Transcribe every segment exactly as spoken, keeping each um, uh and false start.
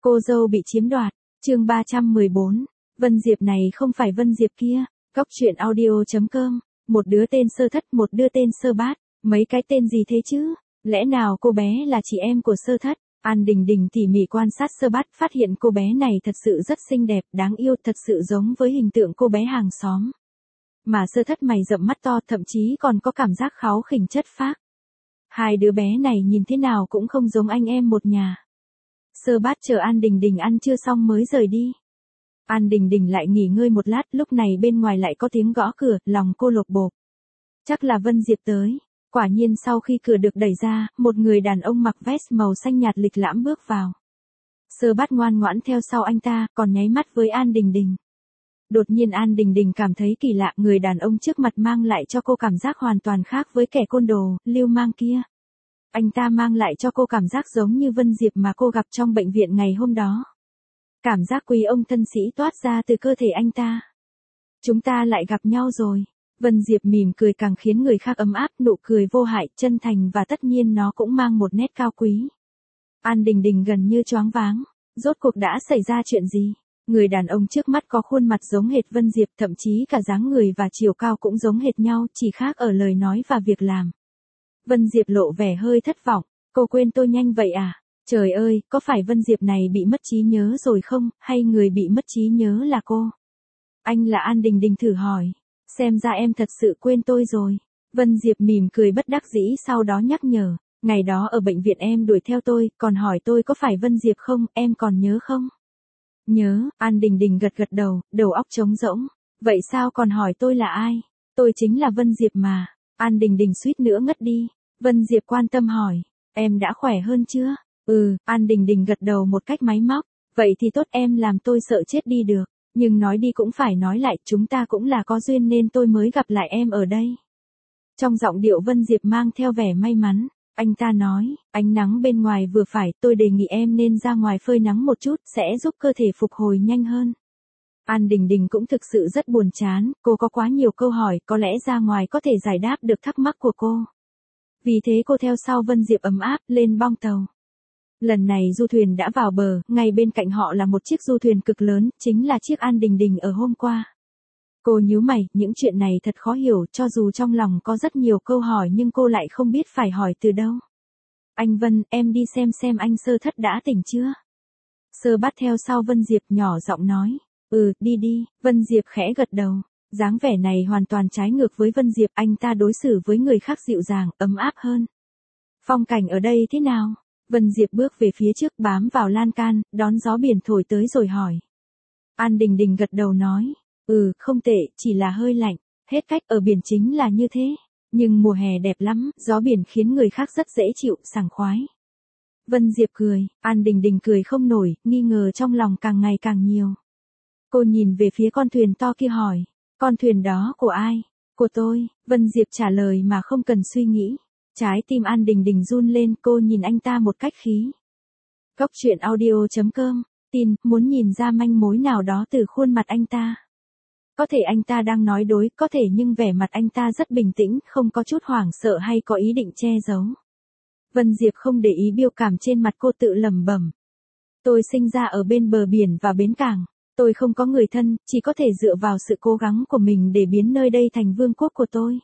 Cô dâu bị chiếm đoạt, chương ba trăm mười bốn. Vân Diệp này không phải Vân Diệp kia. Góc truyện audio chấm com. Một đứa tên Sơ Thất, một đứa tên Sơ Bát. Mấy cái tên gì thế chứ? Lẽ nào cô bé là chị em của Sơ Thất? An Đình Đình tỉ mỉ quan sát Sơ Bát, phát hiện cô bé này thật sự rất xinh đẹp, đáng yêu, thật sự giống với hình tượng cô bé hàng xóm. Mà Sơ Thất mày rậm mắt to, thậm chí còn có cảm giác kháu khỉnh chất phác. Hai đứa bé này nhìn thế nào cũng không giống anh em một nhà. Sơ Bát chờ An Đình Đình ăn trưa xong mới rời đi. An Đình Đình lại nghỉ ngơi một lát, lúc này bên ngoài lại có tiếng gõ cửa, lòng cô lột bột. Chắc là Vân Diệp tới. Quả nhiên sau khi cửa được đẩy ra, một người đàn ông mặc vest màu xanh nhạt lịch lãm bước vào. Sơ Bát ngoan ngoãn theo sau anh ta, còn nháy mắt với An Đình Đình. Đột nhiên An Đình Đình cảm thấy kỳ lạ, người đàn ông trước mặt mang lại cho cô cảm giác hoàn toàn khác với kẻ côn đồ, lưu mang kia. Anh ta mang lại cho cô cảm giác giống như Vân Diệp mà cô gặp trong bệnh viện ngày hôm đó. Cảm giác quý ông thân sĩ toát ra từ cơ thể anh ta. Chúng ta lại gặp nhau rồi. Vân Diệp mỉm cười càng khiến người khác ấm áp, nụ cười vô hại, chân thành và tất nhiên nó cũng mang một nét cao quý. An Đình Đình gần như choáng váng. Rốt cuộc đã xảy ra chuyện gì? Người đàn ông trước mắt có khuôn mặt giống hệt Vân Diệp, thậm chí cả dáng người và chiều cao cũng giống hệt nhau, chỉ khác ở lời nói và việc làm. Vân Diệp lộ vẻ hơi thất vọng. Cô quên tôi nhanh vậy à? Trời ơi, có phải Vân Diệp này bị mất trí nhớ rồi không, hay người bị mất trí nhớ là cô? Anh là An Đình Đình thử hỏi. Xem ra em thật sự quên tôi rồi. Vân Diệp mỉm cười bất đắc dĩ, sau đó nhắc nhở. Ngày đó ở bệnh viện em đuổi theo tôi, còn hỏi tôi có phải Vân Diệp không, em còn nhớ không? Nhớ, An Đình Đình gật gật đầu, đầu óc trống rỗng. Vậy sao còn hỏi tôi là ai? Tôi chính là Vân Diệp mà. An Đình Đình suýt nữa ngất đi. Vân Diệp quan tâm hỏi. Em đã khỏe hơn chưa? Ừ, An Đình Đình gật đầu một cách máy móc. Vậy thì tốt, em làm tôi sợ chết đi được. Nhưng nói đi cũng phải nói lại, chúng ta cũng là có duyên nên tôi mới gặp lại em ở đây. Trong giọng điệu Vân Diệp mang theo vẻ may mắn. Anh ta nói, ánh nắng bên ngoài vừa phải, tôi đề nghị em nên ra ngoài phơi nắng một chút, sẽ giúp cơ thể phục hồi nhanh hơn. An Đình Đình cũng thực sự rất buồn chán, cô có quá nhiều câu hỏi, có lẽ ra ngoài có thể giải đáp được thắc mắc của cô. Vì thế cô theo sau Vân Diệp ấm áp, lên bong tàu. Lần này du thuyền đã vào bờ, ngay bên cạnh họ là một chiếc du thuyền cực lớn, chính là chiếc An Đình Đình ở hôm qua. Cô nhíu mày, những chuyện này thật khó hiểu, cho dù trong lòng có rất nhiều câu hỏi nhưng cô lại không biết phải hỏi từ đâu. Anh Vân, em đi xem xem anh Sơ Thất đã tỉnh chưa? Sơ Bát theo sau Vân Diệp nhỏ giọng nói. Ừ, đi đi, Vân Diệp khẽ gật đầu. Dáng vẻ này hoàn toàn trái ngược với Vân Diệp, anh ta đối xử với người khác dịu dàng, ấm áp hơn. Phong cảnh ở đây thế nào? Vân Diệp bước về phía trước, bám vào lan can, đón gió biển thổi tới rồi hỏi. An Đình Đình gật đầu nói. Ừ, không tệ, chỉ là hơi lạnh. Hết cách, ở biển chính là như thế. Nhưng mùa hè đẹp lắm, gió biển khiến người khác rất dễ chịu, sảng khoái. Vân Diệp cười, An Đình Đình cười không nổi, nghi ngờ trong lòng càng ngày càng nhiều. Cô nhìn về phía con thuyền to kia hỏi. Con thuyền đó của ai? Của tôi, Vân Diệp trả lời mà không cần suy nghĩ. Trái tim An Đình Đình run lên, cô nhìn anh ta một cách khí. Góc truyện audio chấm com, tin, muốn nhìn ra manh mối nào đó từ khuôn mặt anh ta. Có thể anh ta đang nói dối, có thể nhưng vẻ mặt anh ta rất bình tĩnh, không có chút hoảng sợ hay có ý định che giấu. Vân Diệp không để ý biểu cảm trên mặt cô, tự lẩm bẩm. Tôi sinh ra ở bên bờ biển và bến cảng. Tôi không có người thân, chỉ có thể dựa vào sự cố gắng của mình để biến nơi đây thành vương quốc của tôi.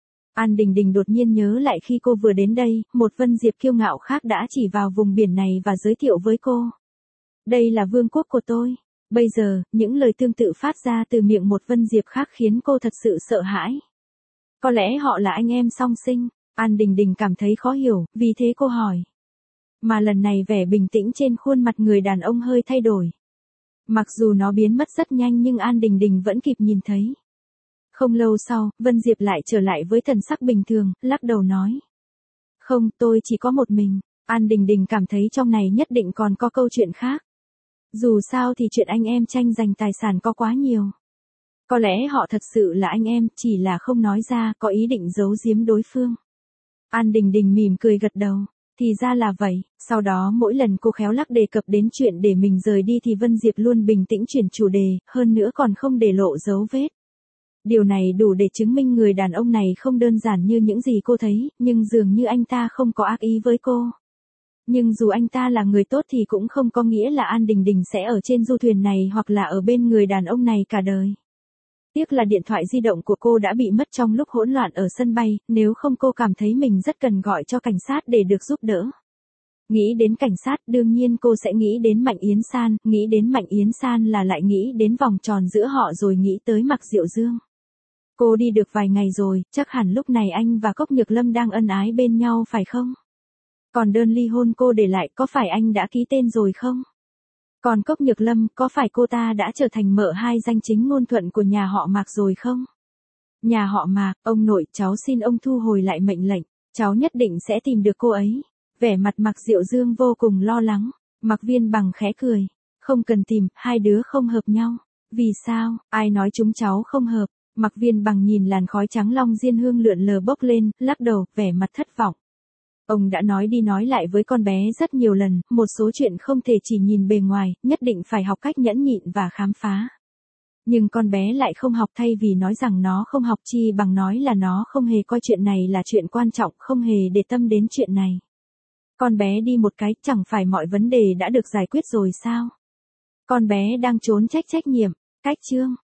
An Đình Đình đột nhiên nhớ lại khi cô vừa đến đây, một Vân Diệp kiêu ngạo khác đã chỉ vào vùng biển này và giới thiệu với cô. Đây là vương quốc của tôi. Bây giờ, những lời tương tự phát ra từ miệng một Vân Diệp khác khiến cô thật sự sợ hãi. Có lẽ họ là anh em song sinh. An Đình Đình cảm thấy khó hiểu, vì thế cô hỏi. Mà lần này vẻ bình tĩnh trên khuôn mặt người đàn ông hơi thay đổi. Mặc dù nó biến mất rất nhanh nhưng An Đình Đình vẫn kịp nhìn thấy. Không lâu sau, Vân Diệp lại trở lại với thần sắc bình thường, lắc đầu nói. Không, tôi chỉ có một mình. An Đình Đình cảm thấy trong này nhất định còn có câu chuyện khác. Dù sao thì chuyện anh em tranh giành tài sản có quá nhiều. Có lẽ họ thật sự là anh em, chỉ là không nói ra, có ý định giấu giếm đối phương. An Đình Đình mỉm cười gật đầu. Thì ra là vậy, sau đó mỗi lần cô khéo lắc đề cập đến chuyện để mình rời đi thì Vân Diệp luôn bình tĩnh chuyển chủ đề, hơn nữa còn không để lộ dấu vết. Điều này đủ để chứng minh người đàn ông này không đơn giản như những gì cô thấy, nhưng dường như anh ta không có ác ý với cô. Nhưng dù anh ta là người tốt thì cũng không có nghĩa là An Đình Đình sẽ ở trên du thuyền này hoặc là ở bên người đàn ông này cả đời. Tiếc là điện thoại di động của cô đã bị mất trong lúc hỗn loạn ở sân bay, nếu không cô cảm thấy mình rất cần gọi cho cảnh sát để được giúp đỡ. Nghĩ đến cảnh sát đương nhiên cô sẽ nghĩ đến Mạnh Yến San, nghĩ đến Mạnh Yến San là lại nghĩ đến vòng tròn giữa họ rồi nghĩ tới Mạc Diệu Dương. Cô đi được vài ngày rồi, chắc hẳn lúc này anh và Cốc Nhược Lâm đang ân ái bên nhau phải không? Còn đơn ly hôn cô để lại có phải anh đã ký tên rồi không? Còn Cốc Nhược Lâm có phải cô ta đã trở thành mợ hai danh chính ngôn thuận của nhà họ Mạc rồi không? Nhà họ Mạc, ông nội, cháu xin ông thu hồi lại mệnh lệnh, cháu nhất định sẽ tìm được cô ấy. Vẻ mặt Mạc Diệu Dương vô cùng lo lắng, Mạc Viên Bằng khẽ cười, không cần tìm, hai đứa không hợp nhau. Vì sao, ai nói chúng cháu không hợp? Mạc Viên Bằng nhìn làn khói trắng long diên hương lượn lờ bốc lên, lắc đầu, vẻ mặt thất vọng. Ông đã nói đi nói lại với con bé rất nhiều lần, một số chuyện không thể chỉ nhìn bề ngoài, nhất định phải học cách nhẫn nhịn và khám phá. Nhưng con bé lại không học, thay vì nói rằng nó không học chi bằng nói là nó không hề coi chuyện này là chuyện quan trọng, không hề để tâm đến chuyện này. Con bé đi một cái, chẳng phải mọi vấn đề đã được giải quyết rồi sao? Con bé đang trốn trách trách nhiệm, cách chương.